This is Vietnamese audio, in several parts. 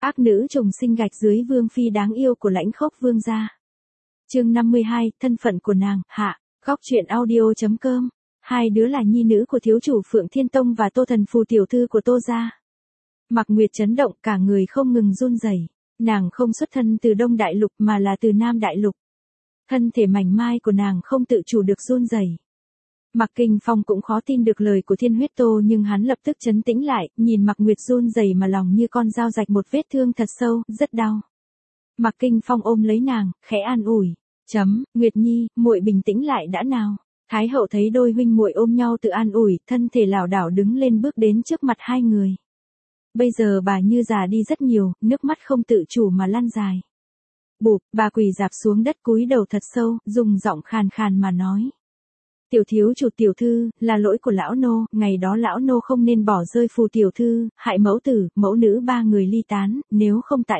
Ác nữ trùng sinh gạch dưới vương phi đáng yêu của Lãnh Khốc vương gia. Chương 52, thân phận của nàng, hạ. Góc truyện audio.com. Hai đứa là nhi nữ của thiếu chủ Phượng Thiên Tông và Tô Thần Phù tiểu thư của Tô gia. Mạc Nguyệt chấn động, cả người không ngừng run rẩy. Nàng không xuất thân từ Đông Đại Lục mà là từ Nam Đại Lục. Thân thể mảnh mai của nàng không tự chủ được run rẩy. Mạc Kinh Phong cũng khó tin được lời của Thiên Huyết Tô, nhưng hắn lập tức trấn tĩnh lại, nhìn Mạc Nguyệt run rẩy mà lòng như con dao rạch một vết thương thật sâu, rất đau. Mạc Kinh Phong ôm lấy nàng, khẽ an ủi. Nguyệt Nhi, muội bình tĩnh lại đã nào. Thái hậu thấy đôi huynh muội ôm nhau tự an ủi, thân thể lảo đảo đứng lên bước đến trước mặt hai người. Bây giờ bà như già đi rất nhiều, nước mắt không tự chủ mà lăn dài. Bụp, bà quỳ rạp xuống đất cúi đầu thật sâu, dùng giọng khàn khàn mà nói. Tiểu thiếu chủ tiểu thư, là lỗi của lão nô, ngày đó lão nô không nên bỏ rơi Phù tiểu thư, hại mẫu tử, mẫu nữ ba người ly tán, nếu không tại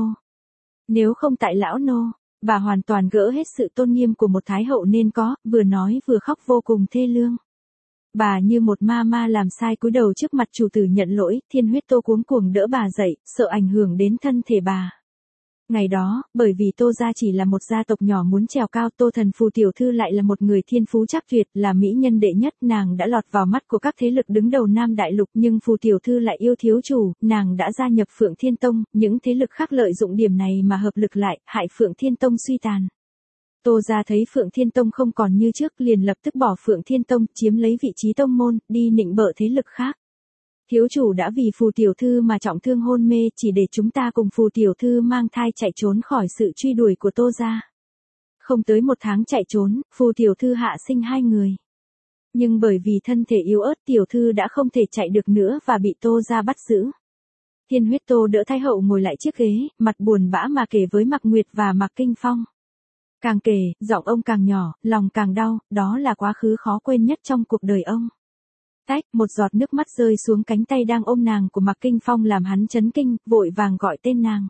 lão nô, bà hoàn toàn gỡ hết sự tôn nghiêm của một thái hậu nên có, vừa nói vừa khóc vô cùng thê lương. Bà như một ma ma làm sai cúi đầu trước mặt chủ tử nhận lỗi, Thiên Huyết Tô cuống cuồng đỡ bà dậy, sợ ảnh hưởng đến thân thể bà. Ngày đó, bởi vì Tô gia chỉ là một gia tộc nhỏ muốn trèo cao, Tô Thần Phù tiểu thư lại là một người thiên phú chắc tuyệt, là mỹ nhân đệ nhất, nàng đã lọt vào mắt của các thế lực đứng đầu Nam Đại Lục, nhưng Phù tiểu thư lại yêu thiếu chủ, nàng đã gia nhập Phượng Thiên Tông, những thế lực khác lợi dụng điểm này mà hợp lực lại, hại Phượng Thiên Tông suy tàn. Tô gia thấy Phượng Thiên Tông không còn như trước, liền lập tức bỏ Phượng Thiên Tông, chiếm lấy vị trí tông môn, đi nịnh bợ thế lực khác. Thiếu chủ đã vì Phù tiểu thư mà trọng thương hôn mê, chỉ để chúng ta cùng Phù tiểu thư mang thai chạy trốn khỏi sự truy đuổi của Tô gia. Không tới một tháng chạy trốn, Phù tiểu thư hạ sinh hai người. Nhưng bởi vì thân thể yếu ớt, tiểu thư đã không thể chạy được nữa và bị Tô gia bắt giữ. Thiên Huyết Tô đỡ thái hậu ngồi lại chiếc ghế, mặt buồn bã mà kể với Mạc Nguyệt và Mạc Kinh Phong. Càng kể, giọng ông càng nhỏ, lòng càng đau, đó là quá khứ khó quên nhất trong cuộc đời ông. Tách, một giọt nước mắt rơi xuống cánh tay đang ôm nàng của Mạc Kinh Phong làm hắn chấn kinh, vội vàng gọi tên nàng.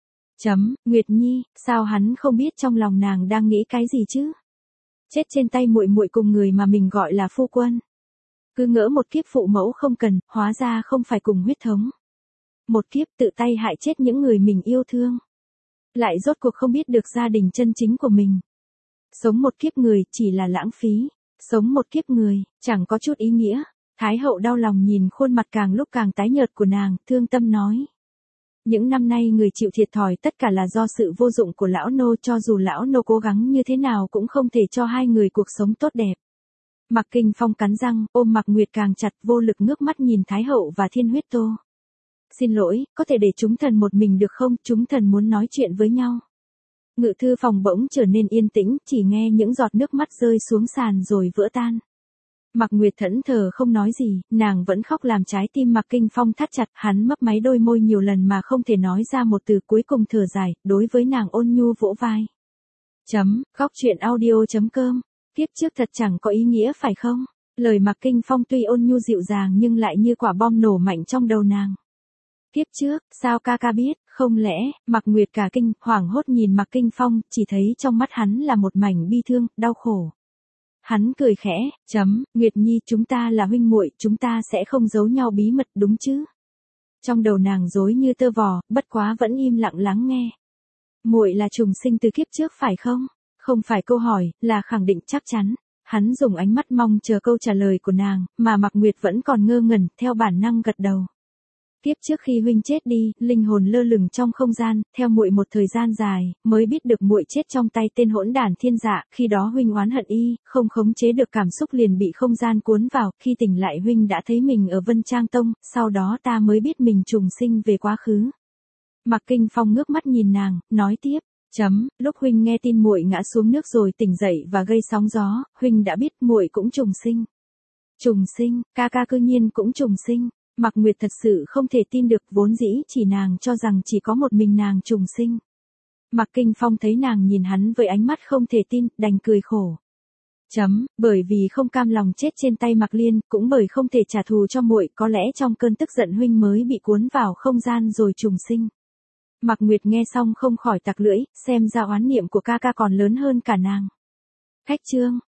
Nguyệt Nhi, sao hắn không biết trong lòng nàng đang nghĩ cái gì chứ? Chết trên tay muội muội cùng người mà mình gọi là phu quân. Cứ ngỡ một kiếp phụ mẫu không cần, hóa ra không phải cùng huyết thống. Một kiếp tự tay hại chết những người mình yêu thương. Lại rốt cuộc không biết được gia đình chân chính của mình. Sống một kiếp người chỉ là lãng phí. Sống một kiếp người, chẳng có chút ý nghĩa. Thái hậu đau lòng nhìn khuôn mặt càng lúc càng tái nhợt của nàng, thương tâm nói. Những năm nay người chịu thiệt thòi tất cả là do sự vô dụng của lão nô, cho dù lão nô cố gắng như thế nào cũng không thể cho hai người cuộc sống tốt đẹp. Mạc Kinh Phong cắn răng, ôm Mạc Nguyệt càng chặt, vô lực ngước mắt nhìn Thái hậu và Thiên Huyết Tô. Xin lỗi, có thể để chúng thần một mình được không, chúng thần muốn nói chuyện với nhau. Ngự thư phòng bỗng trở nên yên tĩnh, chỉ nghe những giọt nước mắt rơi xuống sàn rồi vỡ tan. Mạc Nguyệt thẫn thờ không nói gì, nàng vẫn khóc làm trái tim Mạc Kinh Phong thắt chặt, hắn mấp máy đôi môi nhiều lần mà không thể nói ra một từ, cuối cùng thở dài, đối với nàng ôn nhu vỗ vai. Góc truyện audio.com. Kiếp trước thật chẳng có ý nghĩa phải không? Lời Mạc Kinh Phong tuy ôn nhu dịu dàng nhưng lại như quả bom nổ mạnh trong đầu nàng. Kiếp trước, sao ca ca biết, không lẽ, Mạc Nguyệt cả kinh, hoảng hốt nhìn Mạc Kinh Phong, chỉ thấy trong mắt hắn là một mảnh bi thương, đau khổ. Hắn cười khẽ, Nguyệt Nhi, chúng ta là huynh muội, chúng ta sẽ không giấu nhau bí mật, đúng chứ? Trong đầu nàng rối như tơ vò, bất quá vẫn im lặng lắng nghe. Muội là trùng sinh từ kiếp trước phải không? Không phải câu hỏi, là khẳng định chắc chắn. Hắn dùng ánh mắt mong chờ câu trả lời của nàng, mà Mạc Nguyệt vẫn còn ngơ ngẩn, theo bản năng gật đầu. Kiếp trước khi huynh chết đi, linh hồn lơ lửng trong không gian, theo muội một thời gian dài, mới biết được muội chết trong tay tên hỗn đản Thiên Dạ, khi đó huynh oán hận y, không khống chế được cảm xúc liền bị không gian cuốn vào, khi tỉnh lại huynh đã thấy mình ở Vân Trang Tông, sau đó ta mới biết mình trùng sinh về quá khứ. Mạc Kinh Phong ngước mắt nhìn nàng, nói tiếp, lúc huynh nghe tin muội ngã xuống nước rồi tỉnh dậy và gây sóng gió, huynh đã biết muội cũng trùng sinh. Trùng sinh, ca ca cư nhiên cũng trùng sinh. Mạc Nguyệt thật sự không thể tin được, vốn dĩ chỉ nàng cho rằng chỉ có một mình nàng trùng sinh. Mạc Kinh Phong thấy nàng nhìn hắn với ánh mắt không thể tin, đành cười khổ. Bởi vì không cam lòng chết trên tay Mạc Liên, cũng bởi không thể trả thù cho muội, có lẽ trong cơn tức giận huynh mới bị cuốn vào không gian rồi trùng sinh. Mạc Nguyệt nghe xong không khỏi tặc lưỡi, xem ra oán niệm của ca ca còn lớn hơn cả nàng. Khách trương,